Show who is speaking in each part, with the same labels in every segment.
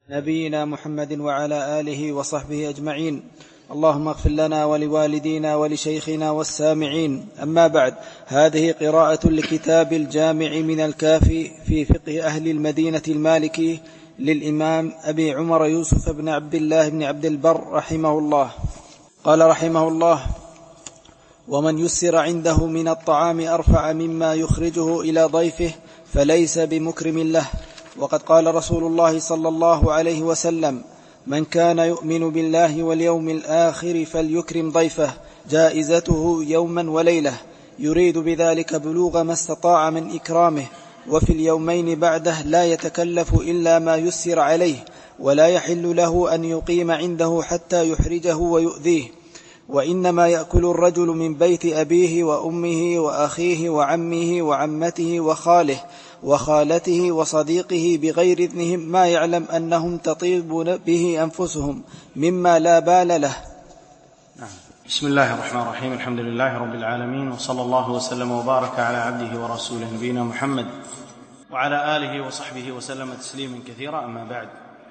Speaker 1: نبينا محمد وعلى آله وصحبه أجمعين. اللهم اغفر لنا ولوالدينا ولشيخنا والسامعين. أما بعد، هذه قراءة لكتاب الجامع من الكافي في فقه أهل المدينة المالكي للإمام أبي عمر يوسف بن عبد الله بن عبد البر رحمه الله. قال رحمه الله: ومن يسر عنده من الطعام أرفع مما يخرجه إلى ضيفه فليس بمكرم له. وقد قال رسول الله صلى الله عليه وسلم: من كان يؤمن بالله واليوم الآخر فليكرم ضيفه، جائزته يوما وليلة، يريد بذلك بلوغ ما استطاع من إكرامه. وفي اليومين بعده لا يتكلف إلا ما يسر عليه، ولا يحل له أن يقيم عنده حتى يحرجه ويؤذيه. وإنما يأكل الرجل من بيت أبيه وأمه وأخيه وعمه وعمته وخاله وخالته وصديقه بغير إذنهم ما يعلم أنهم تطيب به أنفسهم مما لا بال له.
Speaker 2: بسم الله الرحمن الرحيم. الحمد لله رب العالمين، وصلى الله وسلم وبارك على عبده ورسوله نبينا محمد وعلى آله وصحبه وسلم تسليما كثيرا. أما بعد،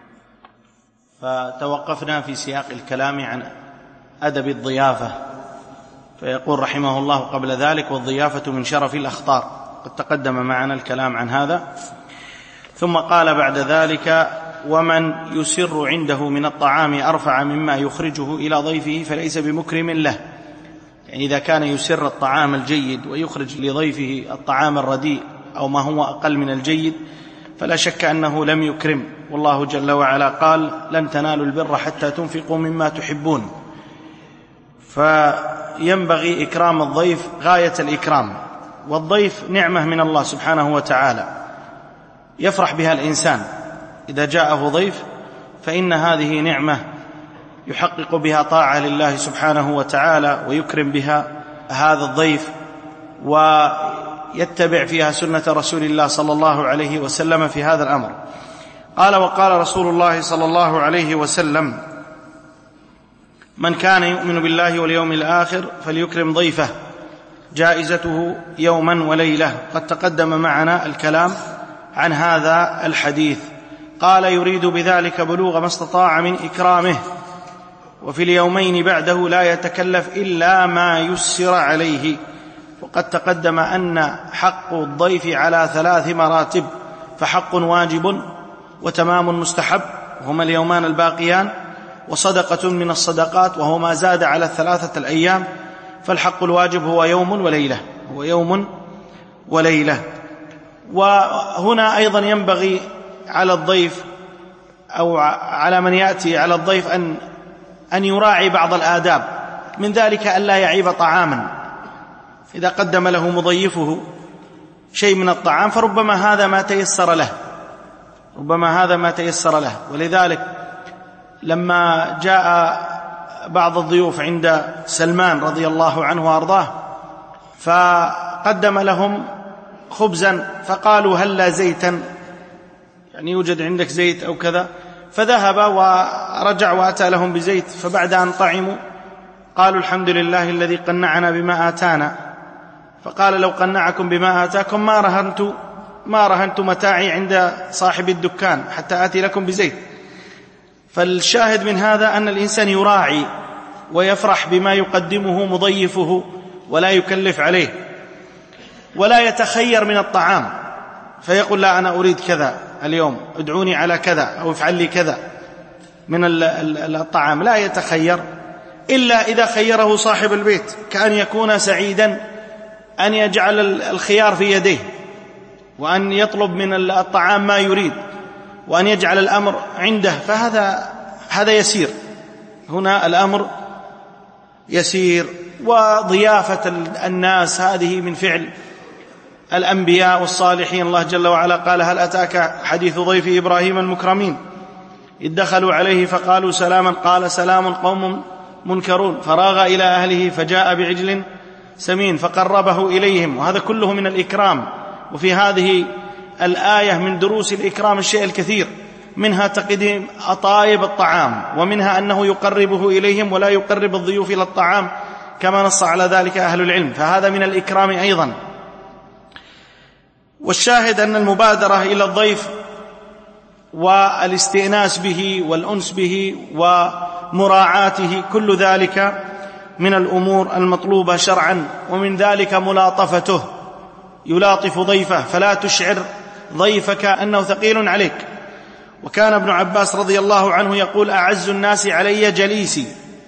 Speaker 2: فتوقفنا في سياق الكلام عن أدب الضيافة، فيقول رحمه الله قبل ذلك: والضيافة من شرف الأخطار. قد تقدم معنا الكلام عن هذا. ثم قال بعد ذلك: ومن يسر عنده من الطعام أرفع مما يخرجه إلى ضيفه فليس بمكرم له. يعني إذا كان يسر الطعام الجيد ويخرج لضيفه الطعام الرديء أو ما هو أقل من الجيد فلا شك أنه لم يكرم. والله جل وعلا قال: لن تنالوا البر حتى تنفقوا مما تحبون. فينبغي إكرام الضيف غاية الإكرام، والضيف نعمة من الله سبحانه وتعالى يفرح بها الإنسان. إذا جاءه ضيف فإن هذه نعمة يحقق بها طاعة لله سبحانه وتعالى، ويكرم بها هذا الضيف ويتبع فيها سنة رسول الله صلى الله عليه وسلم في هذا الأمر. قال: وقال رسول الله صلى الله عليه وسلم: من كان يؤمن بالله واليوم الآخر فليكرم ضيفه، جائزته يوما وليلة. قد تقدم معنا الكلام عن هذا الحديث. قال: يريد بذلك بلوغ ما استطاع من إكرامه، وفي اليومين بعده لا يتكلف إلا ما يسر عليه. وقد تقدم أن حق الضيف على 3 مراتب: فحق واجب، وتمام مستحب وهما اليومان الباقيان، وصدقة من الصدقات وهو ما زاد على 3 الأيام. فالحق الواجب هو يوم وليلة، هو يوم وليلة. وهنا أيضا ينبغي على الضيف أو على من يأتي على الضيف أن يراعي بعض الآداب، من ذلك ألا يعيب طعاما. إذا قدم له مضيفه شيء من الطعام فربما هذا ما تيسر له، ولذلك لما جاء بعض الضيوف عند سلمان رضي الله عنه وأرضاه فقدم لهم خبزا، فقالوا: هل زيتا، يعني يوجد عندك زيت أو كذا؟ فذهب ورجع وأتى لهم بزيت. فبعد أن طعموا قالوا: الحمد لله الذي قنعنا بما آتانا. فقال: لو قنعكم بما آتاكم ما رهنت متاعي عند صاحب الدكان حتى آتي لكم بزيت. فالشاهد من هذا أن الإنسان يراعي ويفرح بما يقدمه مضيفه، ولا يكلف عليه، ولا يتخير من الطعام فيقول: لا، أنا أريد كذا اليوم، ادعوني على كذا، أو افعل لي كذا من الطعام. لا يتخير إلا إذا خيره صاحب البيت، كأن يكون سعيدا أن يجعل الخيار في يديه، وأن يطلب من الطعام ما يريد، وأن يجعل الأمر عنده. فهذا يسير. هنا الأمر يسير. وضيافة الناس هذه من فعل الأنبياء والصالحين. الله جل وعلا قال: هل أتاك حديث ضيف إبراهيم المكرمين إذ دخلوا عليه فقالوا سلاما قال: سلام قوم منكرون. فراغ إلى أهله فجاء بعجل سمين فقربه إليهم. وهذا كله من الإكرام. وفي هذه الآية من دروس الإكرام الشيء الكثير، منها تقديم أطايب الطعام، ومنها أنه يقربه إليهم ولا يقرب الضيوف إلى الطعام كما نص على ذلك أهل العلم. فهذا من الإكرام أيضا. والشاهد أن المبادرة إلى الضيف والاستئناس به والأنس به ومراعاته، كل ذلك من الأمور المطلوبة شرعا. ومن ذلك ملاطفته، يلاطف ضيفه فلا تشعر ضيفك أنه ثقيل عليك. وكان ابن عباس رضي الله عنه يقول: أعز الناس علي جليسي،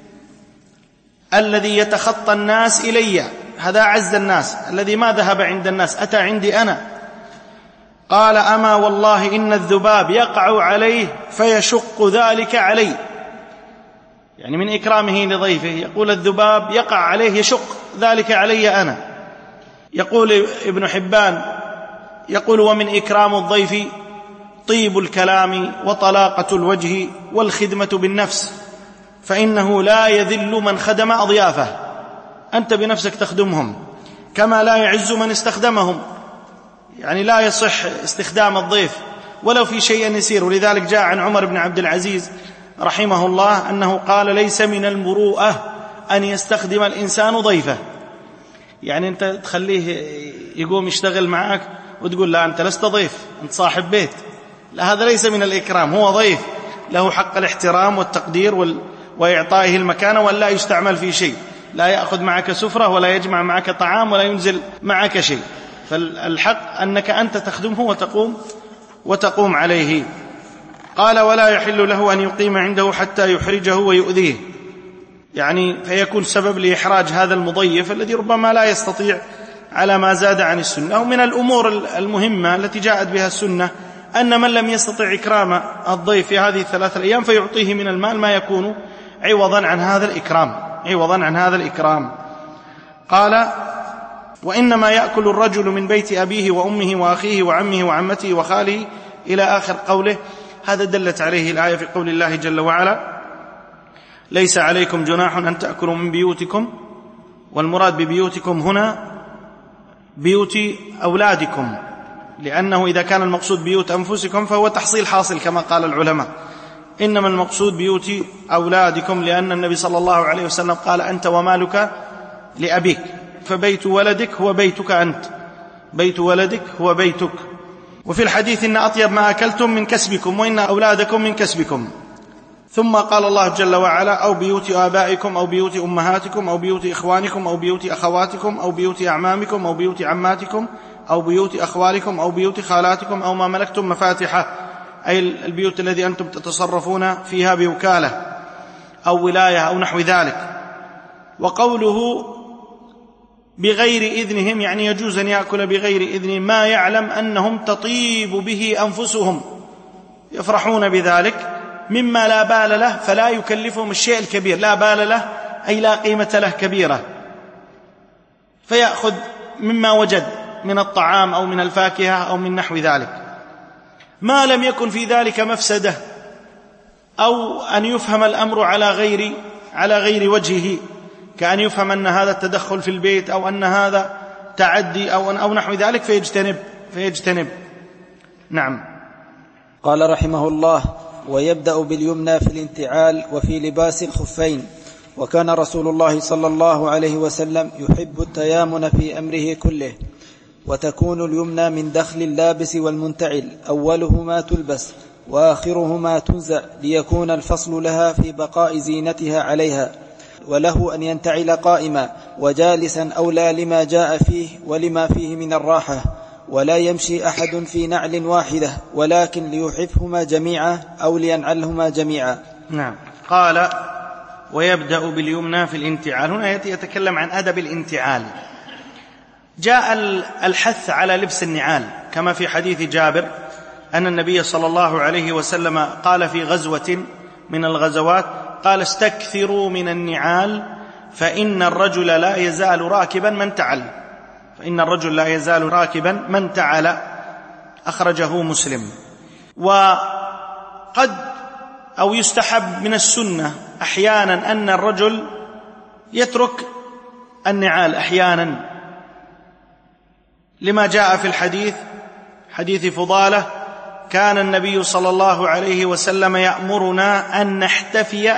Speaker 2: الذي يتخطى الناس إلي، هذا أعز الناس، الذي ما ذهب عند الناس أتى عندي أنا. قال: أما والله إن الذباب يقع عليه فيشق ذلك علي، يعني من إكرامه لضيفه يقول الذباب يقع عليه يشق ذلك علي أنا. يقول ابن حبان يقول: ومن إكرام الضيف طيب الكلام وطلاقة الوجه والخدمة بالنفس، فإنه لا يذل من خدم أضيافه، أنت بنفسك تخدمهم، كما لا يعز من استخدمهم، يعني لا يصح استخدام الضيف ولو في شيء يسير. ولذلك جاء عن عمر بن عبد العزيز رحمه الله أنه قال: ليس من المروءة أن يستخدم الإنسان ضيفه، يعني أنت تخليه يقوم يشتغل معك وتقول: لا أنت لست ضيف، أنت صاحب بيت، لا، هذا ليس من الإكرام، هو ضيف له حق الاحترام والتقدير وإعطائه المكانة، ولا يستعمل في شيء، لا يأخذ معك سفرة ولا يجمع معك طعام ولا ينزل معك شيء، فالحق أنك أنت تخدمه وتقوم عليه. قال: ولا يحل له أن يقيم عنده حتى يحرجه ويؤذيه، يعني فيكون سبب لإحراج هذا المضيف الذي ربما لا يستطيع على ما زاد عن السنة. ومن الأمور المهمة التي جاءت بها السنة أن من لم يستطع إكرام الضيف في هذه الثلاث الأيام فيعطيه من المال ما يكون عوضا عن هذا الإكرام. قال: وإنما يأكل الرجل من بيت أبيه وأمه وأخيه وعمه وعمته وخاله إلى آخر قوله. هذا دلت عليه الآية في قول الله جل وعلا: ليس عليكم جناح أن تأكلوا من بيوتكم، والمراد ببيوتكم هنا بيوت أولادكم، لأنه إذا كان المقصود بيوت أنفسكم فهو تحصيل حاصل كما قال العلماء، إنما المقصود بيوت أولادكم، لأن النبي صلى الله عليه وسلم قال: أنت ومالك لأبيك، فبيت ولدك هو بيتك أنت، بيت ولدك هو بيتك. وفي الحديث: إن أطيب ما أكلتم من كسبكم وإن أولادكم من كسبكم. ثم قال الله جل وعلا: أو بيوت آبائكم أو بيوت أمهاتكم أو بيوت إخوانكم أو بيوت أخواتكم أو بيوت أعمامكم أو بيوت عماتكم أو بيوت أخوالكم أو بيوت خالاتكم أو ما ملكتم مفاتحه، أي البيوت التي أنتم تتصرفون فيها بوكالة أو ولاية أو نحو ذلك. وقوله بغير إذنهم، يعني يجوز أن يأكل بغير إذن ما يعلم أنهم تطيب به أنفسهم، يفرحون بذلك، مما لا بال له، فلا يكلفهم الشيء الكبير، لا بال له أي لا قيمة له كبيرة، فيأخذ مما وجد من الطعام أو من الفاكهة أو من نحو ذلك، ما لم يكن في ذلك مفسدة أو أن يفهم الأمر على غير وجهه، كأن يفهم أن هذا التدخل في البيت أو أن هذا تعدي أو نحو ذلك فيجتنب. نعم.
Speaker 1: قال رحمه الله: ويبدأ باليمنى في الانتعال وفي لباس الخفين. وكان رسول الله صلى الله عليه وسلم يحب التيامن في أمره كله، وتكون اليمنى من دخل اللابس والمنتعل، أوله ما تلبس وآخره ما تنزع، ليكون الفصل لها في بقاء زينتها عليها. وله أن ينتعل قائما وجالسا أولى لما جاء فيه ولما فيه من الراحة، ولا يمشي أحد في نعل واحدة، ولكن ليحفهما جميعا أو لينعلهما جميعا.
Speaker 2: نعم. قال: ويبدأ باليمنى في الانتعال. هنا يتكلم عن أدب الانتعال. جاء الحث على لبس النعال كما في حديث جابر أن النبي صلى الله عليه وسلم قال في غزوة من الغزوات، قال: استكثروا من النعال فإن الرجل لا يزال راكبا من تعل، أخرجه مسلم. وقد أو يستحب من السنة أحيانا أن الرجل يترك النعال أحيانا، لما جاء في حديث فضالة: كان النبي صلى الله عليه وسلم يأمرنا أن نحتفي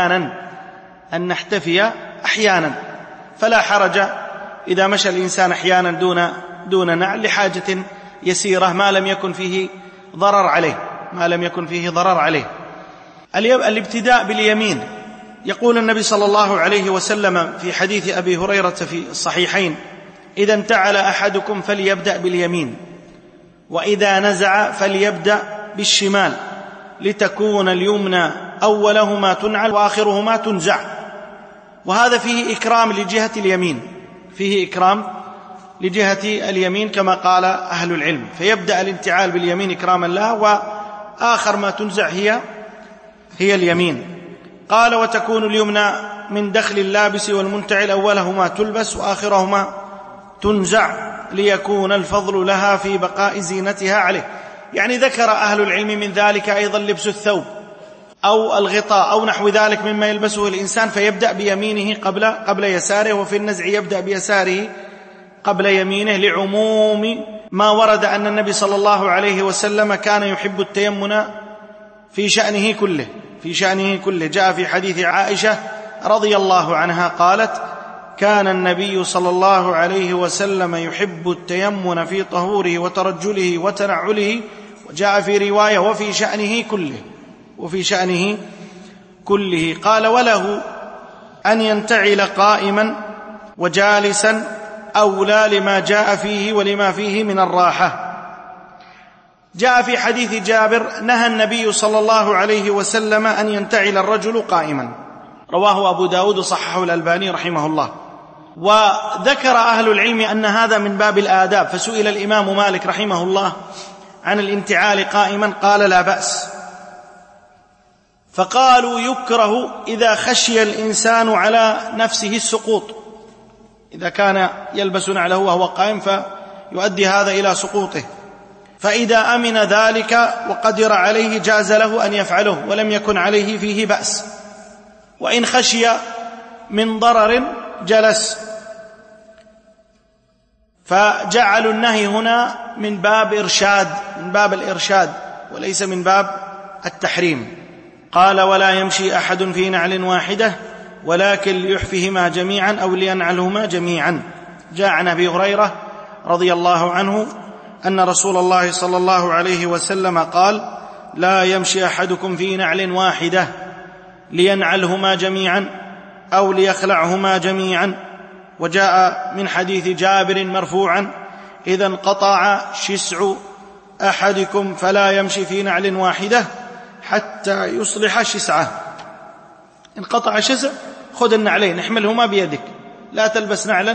Speaker 2: أحيانا، فلا حرج إذا مشى الإنسان أحيانا دون نعل لحاجة يسيرة ما لم يكن فيه ضرر عليه. ما لم يكن فيه ضرر عليه. الابتداء باليمين، يقول النبي صلى الله عليه وسلم في حديث أبي هريرة في الصحيحين: إذا انتعل أحدكم فليبدأ باليمين، وإذا نزع فليبدأ بالشمال، لتكون اليمنى أولهما تنعل وآخرهما تنزع. وهذا فيه إكرام لجهة اليمين، فيه إكرام لجهة اليمين كما قال أهل العلم، فيبدأ الانتعال باليمين إكراما لها، وآخر ما تنزع هي اليمين. قال: وتكون اليمنى من دخل اللابس والمنتعل، أولهما تلبس وآخرهما تنزع، ليكون الفضل لها في بقاء زينتها عليه. يعني ذكر أهل العلم من ذلك أيضا لبس الثوب أو الغطاء أو نحو ذلك مما يلبسه الإنسان، فيبدأ بيمينه قبل يساره، وفي النزع يبدأ بيساره قبل يمينه، لعموم ما ورد أن النبي صلى الله عليه وسلم كان يحب التيمن في شأنه كله. جاء في حديث عائشة رضي الله عنها قالت: كان النبي صلى الله عليه وسلم يحب التيمن في طهوره وترجله وتنعله. وجاء في رواية: وفي شأنه كله. قال: وله أن ينتعل قائما وجالسا أولى لما جاء فيه ولما فيه من الراحة. جاء في حديث جابر: نهى النبي صلى الله عليه وسلم أن ينتعل الرجل قائما، رواه أبو داود وصححه الألباني رحمه الله. وذكر أهل العلم أن هذا من باب الآداب، فسئل الإمام مالك رحمه الله عن الانتعال قائما، قال: لا بأس. فقالوا: يكره إذا خشي الإنسان على نفسه السقوط، إذا كان يلبس نعله وهو قائم فيؤدي هذا إلى سقوطه، فإذا أمن ذلك وقدر عليه جاز له أن يفعله ولم يكن عليه فيه بأس، وإن خشي من ضرر جلس. فجعلوا النهي هنا من باب الإرشاد وليس من باب التحريم. قال: ولا يمشي أحد في نعل واحدة ولكن ليحفهما جميعا أو لينعلهما جميعا. جاء عن أبي هريرة رضي الله عنه أن رسول الله صلى الله عليه وسلم قال: لا يمشي أحدكم في نعل واحدة لينعلهما جميعا أو ليخلعهما جميعا. وجاء من حديث جابر مرفوعا: إذا انقطع شسع أحدكم فلا يمشي في نعل واحدة حتى يصلح شسعه. انقطع شسع، خذ النعلين احملهما بيدك، لا تلبس نعلا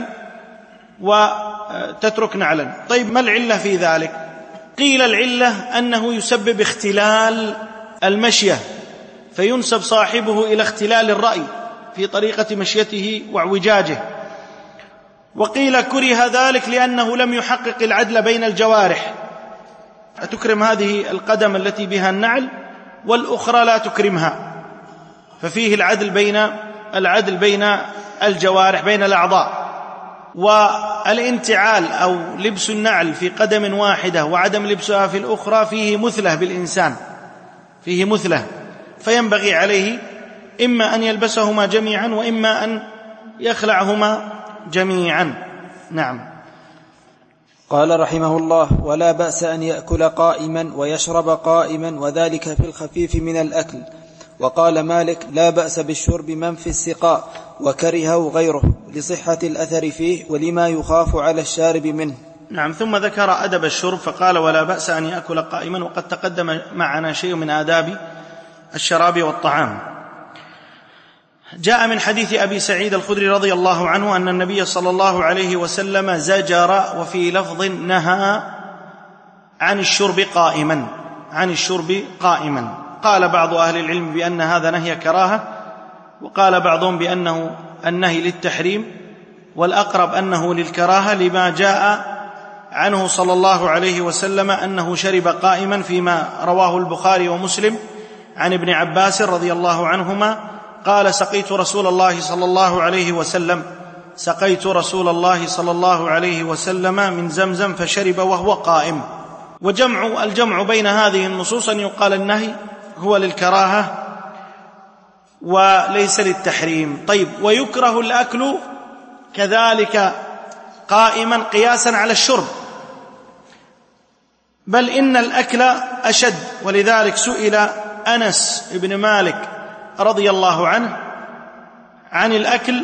Speaker 2: وتترك نعلا. طيب، ما العلة في ذلك؟ قيل العلة أنه يسبب اختلال المشية، فينسب صاحبه إلى اختلال الرأي في طريقة مشيته واعوجاجه. وقيل كره ذلك لأنه لم يحقق العدل بين الجوارح، أتكرم هذه القدم التي بها النعل والأخرى لا تكرمها، ففيه العدل بين الجوارح، بين الأعضاء. والانتعال أو لبس النعل في قدم واحدة وعدم لبسها في الأخرى فيه مثلة بالإنسان، فيه مثلة، فينبغي عليه إما أن يلبسهما جميعا وإما أن يخلعهما جميعا. نعم.
Speaker 1: قال رحمه الله: ولا بأس أن يأكل قائما ويشرب قائما، وذلك في الخفيف من الأكل. وقال مالك: لا بأس بالشرب من في السقاء، وكرهه غيره لصحة الأثر فيه ولما يخاف على الشارب منه.
Speaker 2: نعم. ثم ذكر أدب الشرب فقال: ولا بأس أن يأكل قائما، وقد تقدم معنا شيء من آداب الشراب والطعام. جاء من حديث أبي سعيد الخدري رضي الله عنه أن النبي صلى الله عليه وسلم زجر، وفي لفظ نهى عن الشرب قائما. قال بعض أهل العلم بأن هذا نهي كراهة، وقال بعضهم بأنه النهي للتحريم، والأقرب أنه للكراهة لما جاء عنه صلى الله عليه وسلم أنه شرب قائما، فيما رواه البخاري ومسلم عن ابن عباس رضي الله عنهما قال: سقيت رسول الله صلى الله عليه وسلم من زمزم فشرب وهو قائم. الجمع بين هذه النصوص أن يقال النهي هو للكراهة وليس للتحريم. طيب، ويكره الأكل كذلك قائما قياسا على الشرب، بل إن الأكل أشد. ولذلك سئل أنس بن مالك رضي الله عنه عن الأكل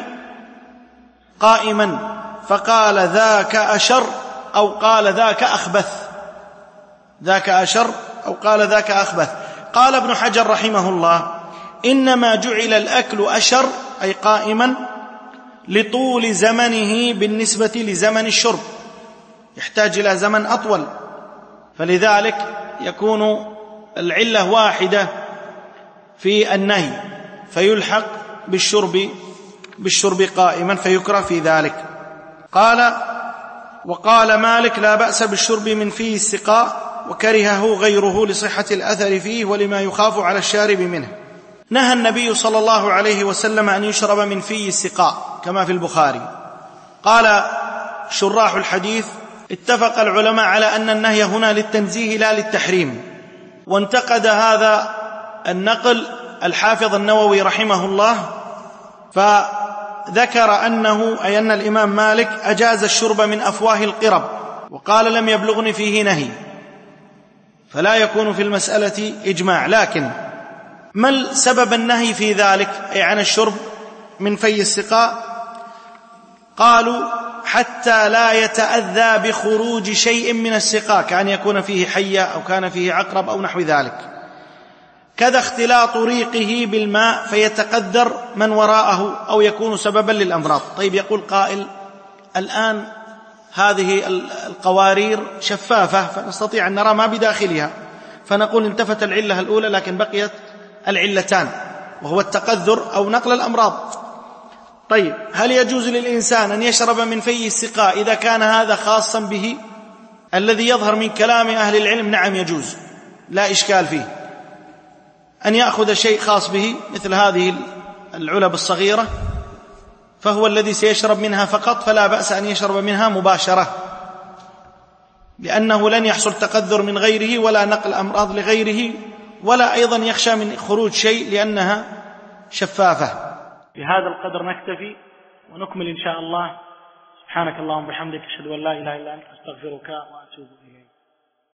Speaker 2: قائما فقال ذاك أشر أو قال ذاك أخبث، ذاك أشر أو قال ذاك أخبث. قال ابن حجر رحمه الله إنما جعل الأكل أشر أي قائما لطول زمنه بالنسبة لزمن الشرب، يحتاج إلى زمن أطول، فلذلك يكون العلة واحدة في النهي فيلحق بالشرب قائما فيكره في ذلك. قال وقال مالك لا بأس بالشرب من فيه السقاء وكرهه غيره لصحة الأثر فيه ولما يخاف على الشارب منه. نهى النبي صلى الله عليه وسلم أن يشرب من فيه السقاء كما في البخاري. قال شراح الحديث اتفق العلماء على أن النهي هنا للتنزيه لا للتحريم، وانتقد هذا النقل الحافظ النووي رحمه الله فذكر أن الإمام مالك أجاز الشرب من أفواه القرب وقال لم يبلغني فيه نهي، فلا يكون في المسألة إجماع. لكن ما سبب النهي في ذلك أي عن الشرب من في السقاء؟ قالوا حتى لا يتأذى بخروج شيء من السقاء كأن يكون فيه حية أو كان فيه عقرب أو نحو ذلك، كذا اختلاط ريقه بالماء فيتقدر من وراءه أو يكون سببا للأمراض. طيب يقول قائل الآن هذه القوارير شفافة فنستطيع أن نرى ما بداخلها، فنقول انتفت العلة الأولى لكن بقيت العلتان وهو التقذر أو نقل الأمراض. طيب هل يجوز للإنسان أن يشرب من في السقاء إذا كان هذا خاصا به؟ الذي يظهر من كلام أهل العلم نعم يجوز، لا إشكال فيه أن يأخذ شيء خاص به مثل هذه العلب الصغيرة فهو الذي سيشرب منها فقط، فلا بأس أن يشرب منها مباشرة لأنه لن يحصل تقذر من غيره ولا نقل أمراض لغيره ولا أيضا يخشى من خروج شيء لأنها شفافة.
Speaker 3: بهذا القدر نكتفي ونكمل إن شاء الله. سبحانك اللهم وبحمدك أشهد أن لا إله إلا أنت أستغفرك